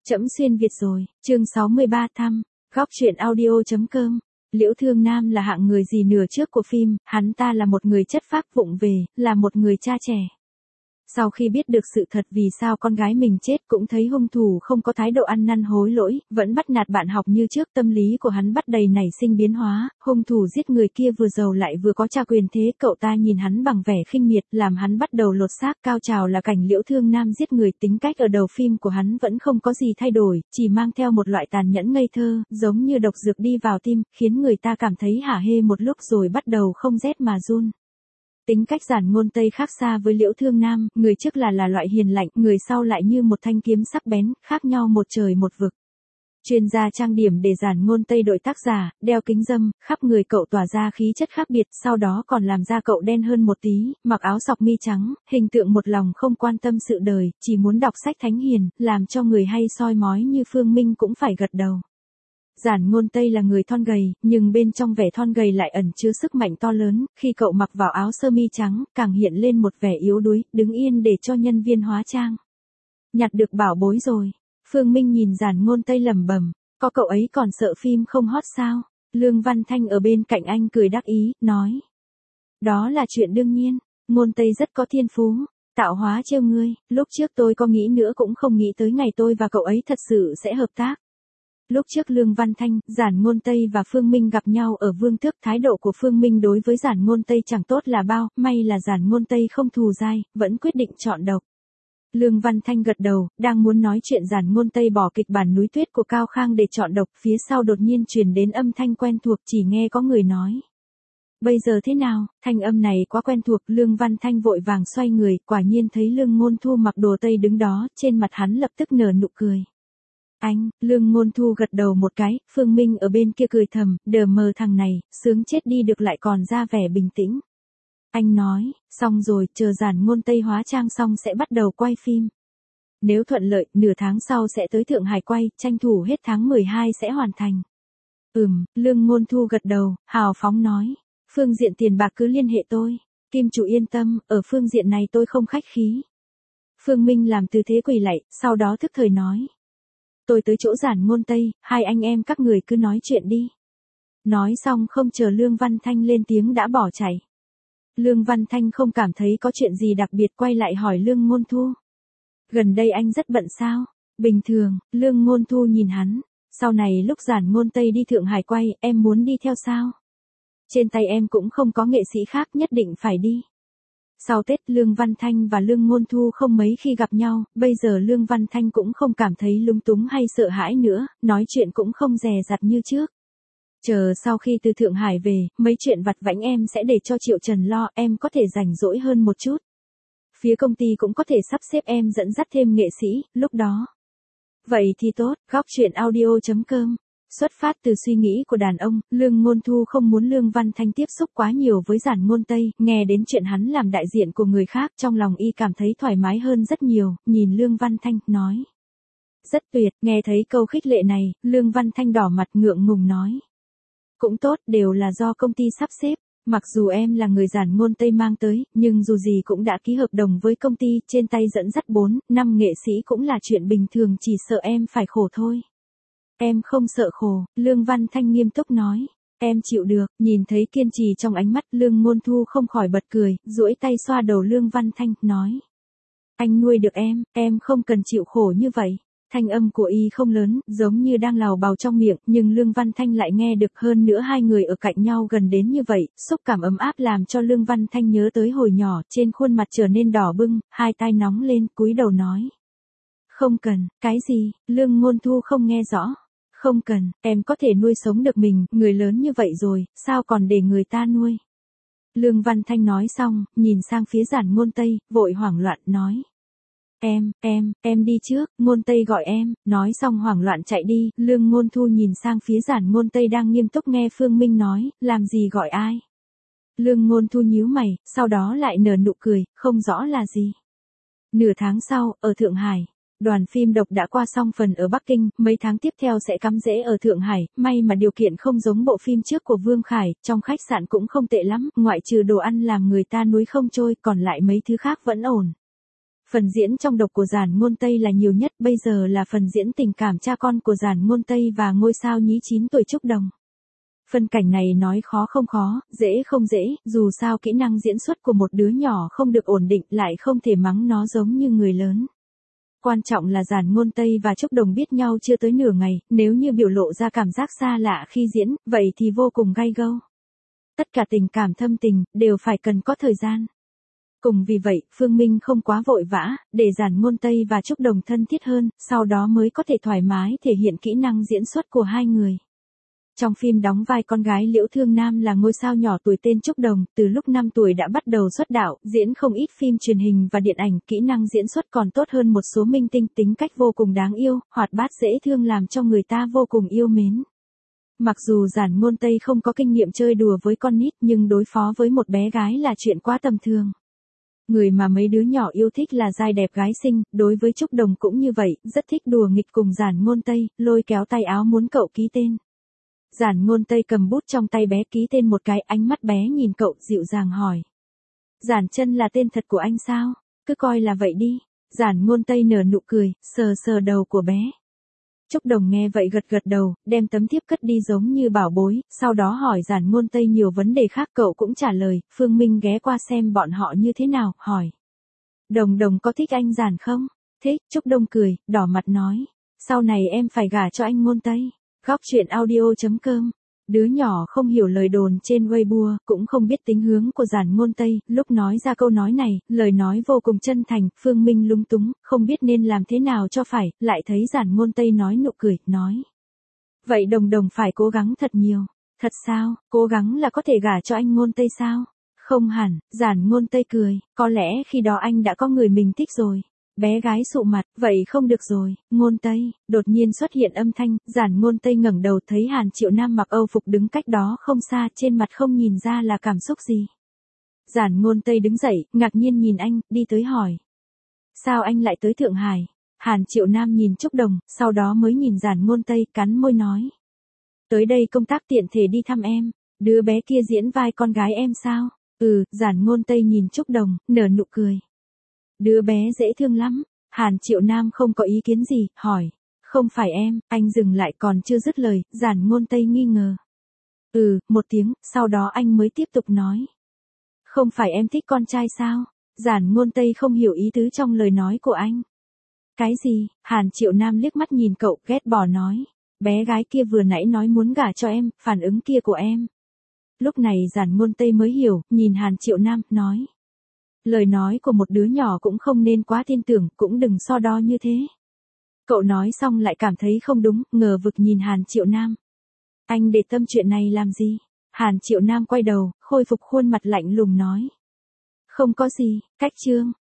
Trẫm xuyên Việt rồi, chương 63 thăm, góc truyện audio.com. Liễu Thương Nam là hạng người gì nửa trước của phim, hắn ta là một người chất phác vụng về, là một người cha trẻ. Sau khi biết được sự thật vì sao con gái mình chết cũng thấy hung thủ không có thái độ ăn năn hối lỗi, vẫn bắt nạt bạn học như trước, tâm lý của hắn bắt đầy nảy sinh biến hóa, hung thủ giết người kia vừa giàu lại vừa có cha quyền thế, cậu ta nhìn hắn bằng vẻ khinh miệt, làm hắn bắt đầu lột xác. Cao trào là cảnh Liễu Thương Nam giết người, tính cách ở đầu phim của hắn vẫn không có gì thay đổi, chỉ mang theo một loại tàn nhẫn ngây thơ, giống như độc dược đi vào tim, khiến người ta cảm thấy hả hê một lúc rồi bắt đầu không rét mà run. Tính cách Giản Ngôn Tây khác xa với Liễu Thương Nam, người trước là loại hiền lạnh, người sau lại như một thanh kiếm sắc bén, khác nhau một trời một vực. Chuyên gia trang điểm để Giản Ngôn Tây đội tác giả, đeo kính râm, khắp người cậu tỏa ra khí chất khác biệt, sau đó còn làm da cậu đen hơn một tí, mặc áo sọc mi trắng, hình tượng một lòng không quan tâm sự đời, chỉ muốn đọc sách thánh hiền, làm cho người hay soi mói như Phương Minh cũng phải gật đầu. Giản Ngôn Tây là người thon gầy, nhưng bên trong vẻ thon gầy lại ẩn chứa sức mạnh to lớn, khi cậu mặc vào áo sơ mi trắng, càng hiện lên một vẻ yếu đuối, đứng yên để cho nhân viên hóa trang. Nhặt được bảo bối rồi. Phương Minh nhìn Giản Ngôn Tây lẩm bẩm, có cậu ấy còn sợ phim không hot sao? Lương Văn Thanh ở bên cạnh anh cười đắc ý, nói. Đó là chuyện đương nhiên, Ngôn Tây rất có thiên phú, tạo hóa trêu ngươi, lúc trước tôi có nghĩ nữa cũng không nghĩ tới ngày tôi và cậu ấy thật sự sẽ hợp tác. Lúc trước Lương Văn Thanh, Giản Ngôn Tây và Phương Minh gặp nhau ở Vương Tước, thái độ của Phương Minh đối với Giản Ngôn Tây chẳng tốt là bao, may là Giản Ngôn Tây không thù dai, vẫn quyết định chọn độc. Lương Văn Thanh gật đầu, đang muốn nói chuyện Giản Ngôn Tây bỏ kịch bản Núi Tuyết của Cao Khang để chọn độc, phía sau đột nhiên truyền đến âm thanh quen thuộc, chỉ nghe có người nói. Bây giờ thế nào, thanh âm này quá quen thuộc, Lương Văn Thanh vội vàng xoay người, quả nhiên thấy Lương Ngôn Thu mặc đồ tây đứng đó, trên mặt hắn lập tức nở nụ cười. Anh, Lương Ngôn Thu gật đầu một cái, Phương Minh ở bên kia cười thầm, đờ mờ thằng này, sướng chết đi được lại còn ra vẻ bình tĩnh. Anh nói, xong rồi, chờ Giản Ngôn Tây hóa trang xong sẽ bắt đầu quay phim. Nếu thuận lợi, nửa tháng sau sẽ tới Thượng Hải quay, tranh thủ hết tháng 12 sẽ hoàn thành. Lương Ngôn Thu gật đầu, hào phóng nói, phương diện tiền bạc cứ liên hệ tôi. Kim chủ yên tâm, ở phương diện này tôi không khách khí. Phương Minh làm tư thế quỳ lạy, sau đó thức thời nói. Tôi tới chỗ Giản Ngôn Tây, hai anh em các người cứ nói chuyện đi. Nói xong không chờ Lương Văn Thanh lên tiếng đã bỏ chạy. Lương Văn Thanh không cảm thấy có chuyện gì đặc biệt, quay lại hỏi Lương Ngôn Thu. Gần đây anh rất bận sao? Bình thường, Lương Ngôn Thu nhìn hắn. Sau này lúc Giản Ngôn Tây đi Thượng Hải quay, em muốn đi theo sao? Trên tay em cũng không có nghệ sĩ khác, nhất định phải đi. Sau Tết, Lương Văn Thanh và Lương Ngôn Thu không mấy khi gặp nhau, bây giờ Lương Văn Thanh cũng không cảm thấy lung túng hay sợ hãi nữa, nói chuyện cũng không dè dặt như trước. Chờ sau khi từ Thượng Hải về, mấy chuyện vặt vãnh em sẽ để cho Triệu Trần lo, em có thể rảnh rỗi hơn một chút. Phía công ty cũng có thể sắp xếp em dẫn dắt thêm nghệ sĩ, lúc đó. Vậy thì tốt, góc truyện audio.com. Xuất phát từ suy nghĩ của đàn ông, Lương Ngôn Thu không muốn Lương Văn Thanh tiếp xúc quá nhiều với Giản Ngôn Tây, nghe đến chuyện hắn làm đại diện của người khác, trong lòng y cảm thấy thoải mái hơn rất nhiều, nhìn Lương Văn Thanh, nói. Rất tuyệt, nghe thấy câu khích lệ này, Lương Văn Thanh đỏ mặt ngượng ngùng nói. Cũng tốt, đều là do công ty sắp xếp. Mặc dù em là người Giản Ngôn Tây mang tới, nhưng dù gì cũng đã ký hợp đồng với công ty, trên tay dẫn dắt 4-5 nghệ sĩ cũng là chuyện bình thường, chỉ sợ em phải khổ thôi. Em không sợ khổ, Lương Văn Thanh nghiêm túc nói. Em chịu được, nhìn thấy kiên trì trong ánh mắt, Lương Ngôn Thu không khỏi bật cười, duỗi tay xoa đầu Lương Văn Thanh, nói. Anh nuôi được em không cần chịu khổ như vậy. Thanh âm của y không lớn, giống như đang lào bào trong miệng, nhưng Lương Văn Thanh lại nghe được, hơn nữa hai người ở cạnh nhau gần đến như vậy, xúc cảm ấm áp làm cho Lương Văn Thanh nhớ tới hồi nhỏ, trên khuôn mặt trở nên đỏ bừng, hai tai nóng lên, cúi đầu nói. Không cần, cái gì, Lương Ngôn Thu không nghe rõ. Không cần, em có thể nuôi sống được mình, người lớn như vậy rồi, sao còn để người ta nuôi. Lương Văn Thanh nói xong, nhìn sang phía Giản Ngôn Tây, vội hoảng loạn, nói. Em đi trước, Ngôn Tây gọi em, nói xong hoảng loạn chạy đi, Lương Ngôn Thu nhìn sang phía Giản Ngôn Tây đang nghiêm túc nghe Phương Minh nói, làm gì gọi ai. Lương Ngôn Thu nhíu mày, sau đó lại nở nụ cười, không rõ là gì. Nửa tháng sau, ở Thượng Hải. Đoàn phim độc đã qua xong phần ở Bắc Kinh, mấy tháng tiếp theo sẽ cắm rễ ở Thượng Hải, may mà điều kiện không giống bộ phim trước của Vương Khải, trong khách sạn cũng không tệ lắm, ngoại trừ đồ ăn làm người ta nuối không trôi, còn lại mấy thứ khác vẫn ổn. Phần diễn trong độc của Giản Ngôn Tây là nhiều nhất, bây giờ là phần diễn tình cảm cha con của Giản Ngôn Tây và ngôi sao nhí 9 tuổi Trúc Đồng. Phân cảnh này nói khó không khó, dễ không dễ, dù sao kỹ năng diễn xuất của một đứa nhỏ không được ổn định lại không thể mắng nó giống như người lớn. Quan trọng là Giản Ngôn Tây và Trúc Đồng biết nhau chưa tới nửa ngày, nếu như biểu lộ ra cảm giác xa lạ khi diễn, vậy thì vô cùng gay gâu. Tất cả tình cảm thâm tình, đều phải cần có thời gian. Cùng vì vậy, Phương Minh không quá vội vã, để Giản Ngôn Tây và Trúc Đồng thân thiết hơn, sau đó mới có thể thoải mái thể hiện kỹ năng diễn xuất của hai người. Trong phim đóng vai con gái Liễu Thương Nam là ngôi sao nhỏ tuổi tên Trúc Đồng, từ lúc 5 tuổi đã bắt đầu xuất đạo, diễn không ít phim truyền hình và điện ảnh, kỹ năng diễn xuất còn tốt hơn một số minh tinh, tính cách vô cùng đáng yêu, hoạt bát dễ thương làm cho người ta vô cùng yêu mến. Mặc dù Giản Ngôn Tây không có kinh nghiệm chơi đùa với con nít nhưng đối phó với một bé gái là chuyện quá tầm thường. Người mà mấy đứa nhỏ yêu thích là giai đẹp gái xinh, đối với Trúc Đồng cũng như vậy, rất thích đùa nghịch cùng Giản Ngôn Tây, lôi kéo tay áo muốn cậu ký tên. Giản Ngôn Tây cầm bút trong tay bé ký tên một cái, ánh mắt bé nhìn cậu dịu dàng hỏi. Giản Chân là tên thật của anh sao? Cứ coi là vậy đi. Giản Ngôn Tây nở nụ cười, sờ sờ đầu của bé. Trúc Đồng nghe vậy gật gật đầu, đem tấm thiếp cất đi giống như bảo bối, sau đó hỏi Giản Ngôn Tây nhiều vấn đề khác, cậu cũng trả lời. Phương Minh ghé qua xem bọn họ như thế nào, hỏi. Đồng Đồng có thích anh Giản không? Thích. Trúc Đồng cười, đỏ mặt nói. Sau này em phải gả cho anh Ngôn Tây. Góc truyện audio.com. Đứa nhỏ không hiểu lời đồn trên Weibo, cũng không biết tính hướng của Giản Ngôn Tây, lúc nói ra câu nói này, lời nói vô cùng chân thành, Phương Minh lúng túng, không biết nên làm thế nào cho phải, lại thấy Giản Ngôn Tây nói nụ cười, nói. Vậy Đồng Đồng phải cố gắng thật nhiều. Thật sao, cố gắng là có thể gả cho anh Ngôn Tây sao? Không hẳn, Giản Ngôn Tây cười, có lẽ khi đó anh đã có người mình thích rồi. Bé gái sụ mặt, vậy không được rồi, Ngôn Tây, đột nhiên xuất hiện âm thanh, Giản Ngôn Tây ngẩng đầu thấy Hàn Triệu Nam mặc Âu phục đứng cách đó không xa, trên mặt không nhìn ra là cảm xúc gì. Giản Ngôn Tây đứng dậy, ngạc nhiên nhìn anh, đi tới hỏi. Sao anh lại tới Thượng Hải? Hàn Triệu Nam nhìn Trúc Đồng, sau đó mới nhìn Giản Ngôn Tây, cắn môi nói. Tới đây công tác tiện thể đi thăm em, đứa bé kia diễn vai con gái em sao? Giản Ngôn Tây nhìn Trúc Đồng, nở nụ cười. Đứa bé dễ thương lắm. Hàn Triệu Nam không có ý kiến gì, hỏi. Không phải em, anh dừng lại còn chưa dứt lời, Giản Ngôn Tây nghi ngờ. Một tiếng, sau đó anh mới tiếp tục nói. Không phải em thích con trai sao? Giản Ngôn Tây không hiểu ý tứ trong lời nói của anh. Cái gì? Hàn Triệu Nam liếc mắt nhìn cậu, ghét bỏ nói. Bé gái kia vừa nãy nói muốn gả cho em, phản ứng kia của em. Lúc này Giản Ngôn Tây mới hiểu, nhìn Hàn Triệu Nam, nói. Lời nói của một đứa nhỏ cũng không nên quá tin tưởng, cũng đừng so đo như thế. Cậu nói xong lại cảm thấy không đúng, ngờ vực nhìn Hàn Triệu Nam. Anh để tâm chuyện này làm gì? Hàn Triệu Nam quay đầu, khôi phục khuôn mặt lạnh lùng nói. Không có gì, cách chương.